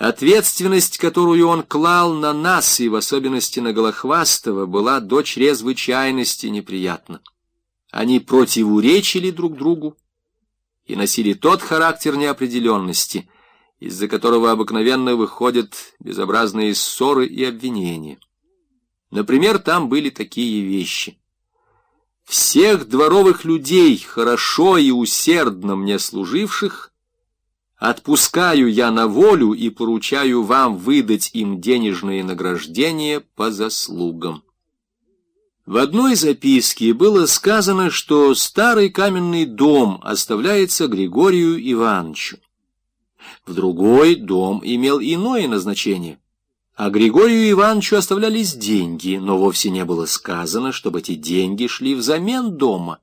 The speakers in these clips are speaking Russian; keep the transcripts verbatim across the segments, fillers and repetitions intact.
Ответственность, которую он клал на нас, и в особенности на Голохвастова, была до чрезвычайности неприятна. Они противоречили друг другу и носили тот характер неопределенности, из-за которого обыкновенно выходят безобразные ссоры и обвинения. Например, там были такие вещи. Всех дворовых людей, хорошо и усердно мне служивших, отпускаю я на волю и поручаю вам выдать им денежные награждения по заслугам. В одной записке было сказано, что старый каменный дом оставляется Григорию Ивановичу. В другой дом имел иное назначение, а Григорию Ивановичу оставлялись деньги, но вовсе не было сказано, чтобы эти деньги шли взамен дома.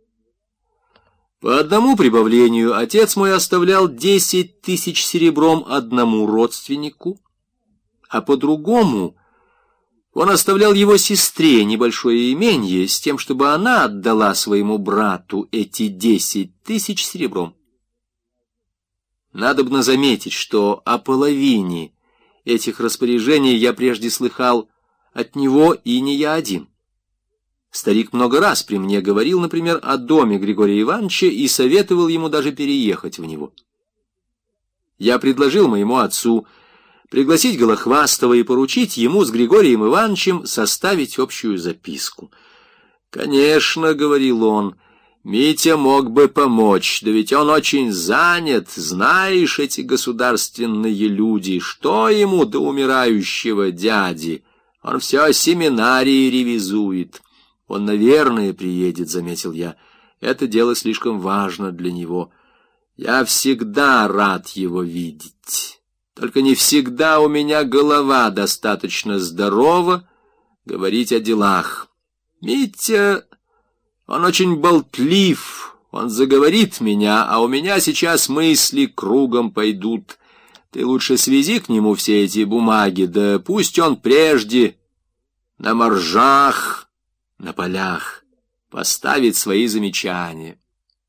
По одному прибавлению отец мой оставлял десять тысяч серебром одному родственнику, а по другому он оставлял его сестре небольшое имение с тем, чтобы она отдала своему брату эти десять тысяч серебром. Надобно заметить, что о половине этих распоряжений я прежде слыхал от него и не я один. Старик много раз при мне говорил, например, о доме Григория Ивановича и советовал ему даже переехать в него. Я предложил моему отцу пригласить Голохвастова и поручить ему с Григорием Ивановичем составить общую записку. «Конечно, — говорил он, — Митя мог бы помочь, да ведь он очень занят, знаешь, эти государственные люди, что ему до умирающего дяди, он все о семинарии ревизует». «Он, наверное, приедет», — заметил я. «Это дело слишком важно для него. Я всегда рад его видеть. Только не всегда у меня голова достаточно здорова говорить о делах. Митя, он очень болтлив, он заговорит меня, а у меня сейчас мысли кругом пойдут. Ты лучше свези к нему все эти бумаги, да пусть он прежде на моржах, на полях поставит свои замечания».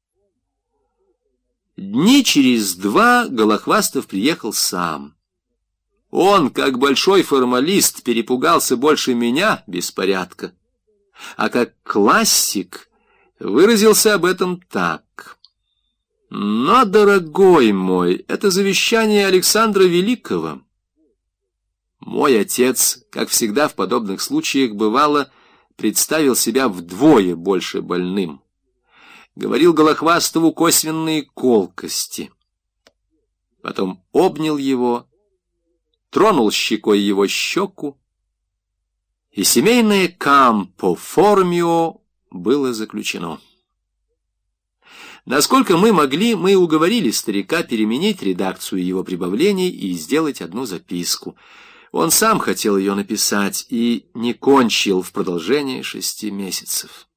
Дни через два Голохвастов приехал сам. Он, как большой формалист, перепугался больше меня беспорядка, а как классик выразился об этом так: «Но, дорогой мой, это завещание Александра Великого». Мой отец, как всегда в подобных случаях бывало, представил себя вдвое больше больным. Говорил Голохвастову косвенные колкости. Потом обнял его, тронул щекой его щеку, и семейное кампо формио было заключено. Насколько мы могли, мы уговорили старика переменить редакцию его прибавлений и сделать одну записку. Он сам хотел ее написать и не кончил в продолжении шести месяцев.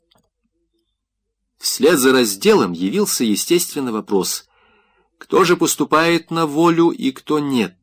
Вслед за разделом явился, естественно, вопрос: кто же поступает на волю и кто нет?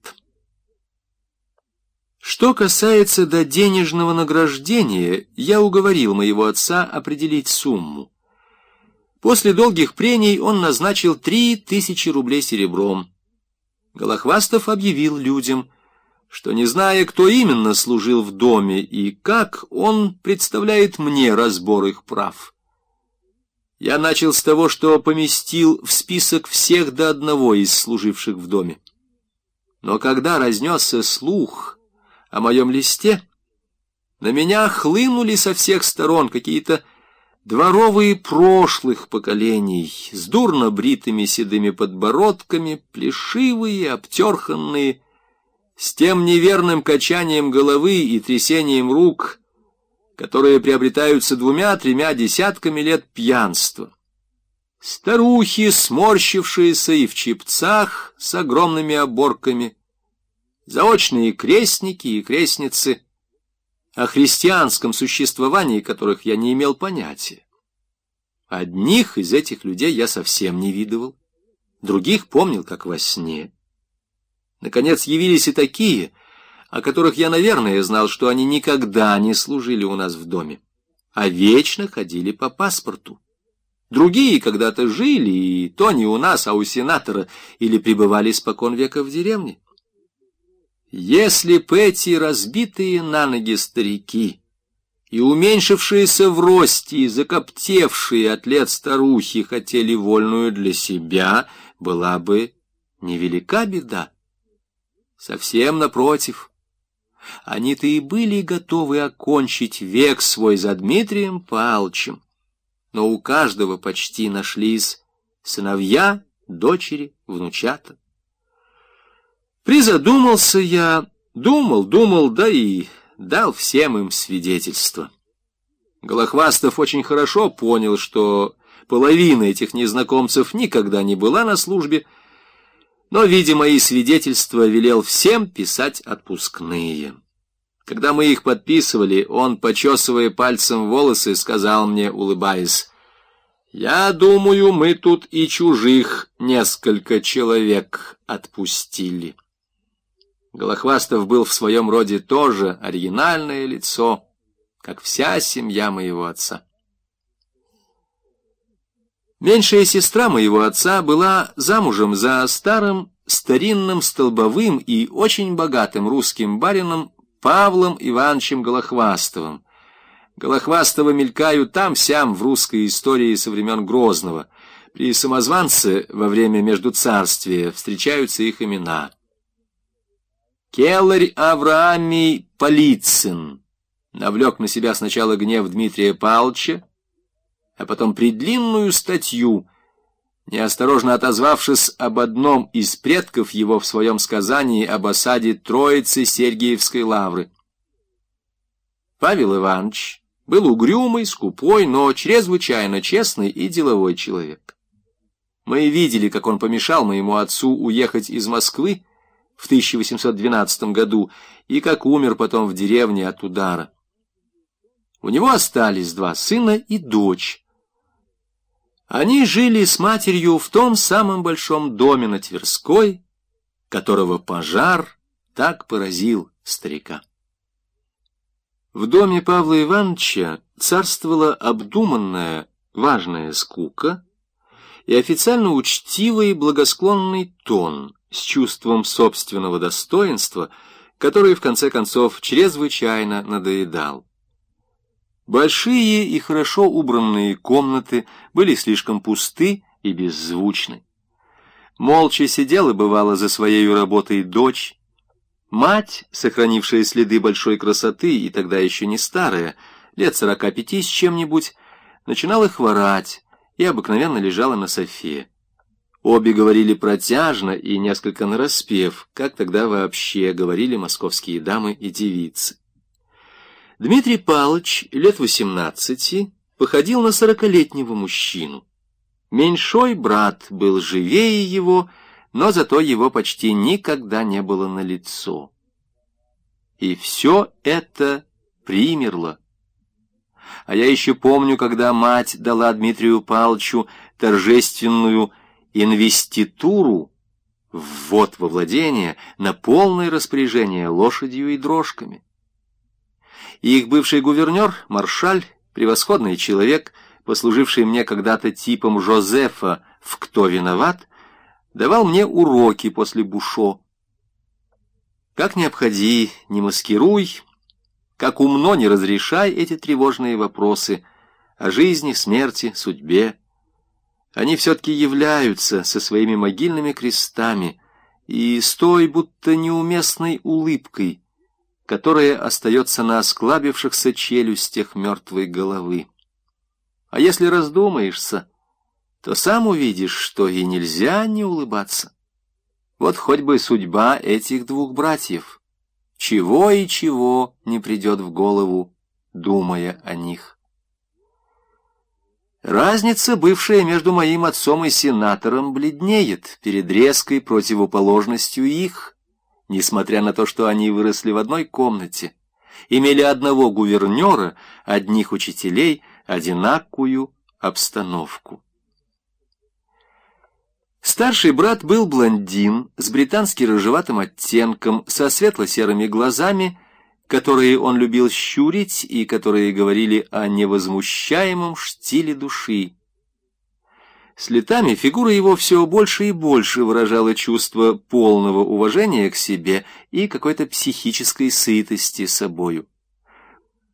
Что касается до денежного награждения, я уговорил моего отца определить сумму. После долгих прений он назначил три тысячи рублей серебром. Голохвастов объявил людям, что, не зная, кто именно служил в доме и как, он представляет мне разбор их прав. Я начал с того, что поместил в список всех до одного из служивших в доме. Но когда разнесся слух о моем листе, на меня хлынули со всех сторон какие-то дворовые прошлых поколений с дурно бритыми седыми подбородками, плешивые, обтерханные, с тем неверным качанием головы и трясением рук, которые приобретаются двумя-тремя десятками лет пьянства. Старухи, сморщившиеся и в чепцах с огромными оборками, заочные крестники и крестницы, о христианском существовании которых я не имел понятия. Одних из этих людей я совсем не видывал, других помнил как во сне. Наконец явились и такие, о которых я, наверное, знал, что они никогда не служили у нас в доме, а вечно ходили по паспорту. Другие когда-то жили, и то не у нас, а у сенатора, или пребывали испокон века в деревне. Если б эти разбитые на ноги старики и уменьшившиеся в росте и закоптевшие от лет старухи хотели вольную для себя, была бы невелика беда. Совсем напротив, они-то и были готовы окончить век свой за Дмитрием Павловичем, но у каждого почти нашлись сыновья, дочери, внучата. Призадумался я, думал, думал, да и дал всем им свидетельство. Голохвастов очень хорошо понял, что половина этих незнакомцев никогда не была на службе, но, видя мои свидетельства, велел всем писать отпускные. Когда мы их подписывали, он, почесывая пальцем волосы, сказал мне, улыбаясь: «Я думаю, мы тут и чужих несколько человек отпустили». Голохвастов был в своем роде тоже оригинальное лицо, как вся семья моего отца. Меньшая сестра моего отца была замужем за старым, старинным, столбовым и очень богатым русским барином Павлом Ивановичем Голохвастовым. Голохвастовы мелькают там-сям в русской истории со времен Грозного. При самозванце во время Междуцарствия встречаются их имена. Келарь Авраамий Полицын навлек на себя сначала гнев Дмитрия Павловича, а потом предлинную статью, неосторожно отозвавшись об одном из предков его в своем сказании об осаде Троицы Сергиевской лавры. Павел Иванович был угрюмый, скупой, но чрезвычайно честный и деловой человек. Мы видели, как он помешал моему отцу уехать из Москвы в тысяча восемьсот двенадцатом году и как умер потом в деревне от удара. У него остались два сына и дочь. Они жили с матерью в том самом большом доме на Тверской, которого пожар так поразил старика. В доме Павла Ивановича царствовала обдуманная, важная скука и официально учтивый благосклонный тон с чувством собственного достоинства, который, в конце концов, чрезвычайно надоедал. Большие и хорошо убранные комнаты были слишком пусты и беззвучны. Молча сидела, бывало, за своей работой дочь. Мать, сохранившая следы большой красоты, и тогда еще не старая, лет сорока пяти с чем-нибудь, начинала хворать и обыкновенно лежала на софе. Обе говорили протяжно и несколько нараспев, как тогда вообще говорили московские дамы и девицы. Дмитрий Павлович, лет восемнадцати, походил на сорокалетнего мужчину. Меньшой брат был живее его, но зато его почти никогда не было налицо. И все это примерло. А я еще помню, когда мать дала Дмитрию Павловичу торжественную инвеституру, ввод во владение, на полное распоряжение лошадью и дрожками. И их бывший гувернер, маршаль, превосходный человек, послуживший мне когда-то типом Жозефа в «Кто виноват?», давал мне уроки после Бушо. Как не обходи, не маскируй, как умно не разрешай эти тревожные вопросы о жизни, смерти, судьбе. Они все-таки являются со своими могильными крестами и с той будто неуместной улыбкой, которая остается на осклабившихся челюстях мертвой головы. А если раздумаешься, то сам увидишь, что и нельзя не улыбаться. Вот хоть бы судьба этих двух братьев. Чего и чего не придет в голову, думая о них. Разница, бывшая между моим отцом и сенатором, бледнеет перед резкой противоположностью их, несмотря на то, что они выросли в одной комнате, имели одного гувернера, одних учителей, одинакую обстановку. Старший брат был блондин с британски-рыжеватым оттенком, со светло-серыми глазами, которые он любил щурить и которые говорили о невозмущаемом штиле души. С летами фигура его все больше и больше выражала чувство полного уважения к себе и какой-то психической сытости собою.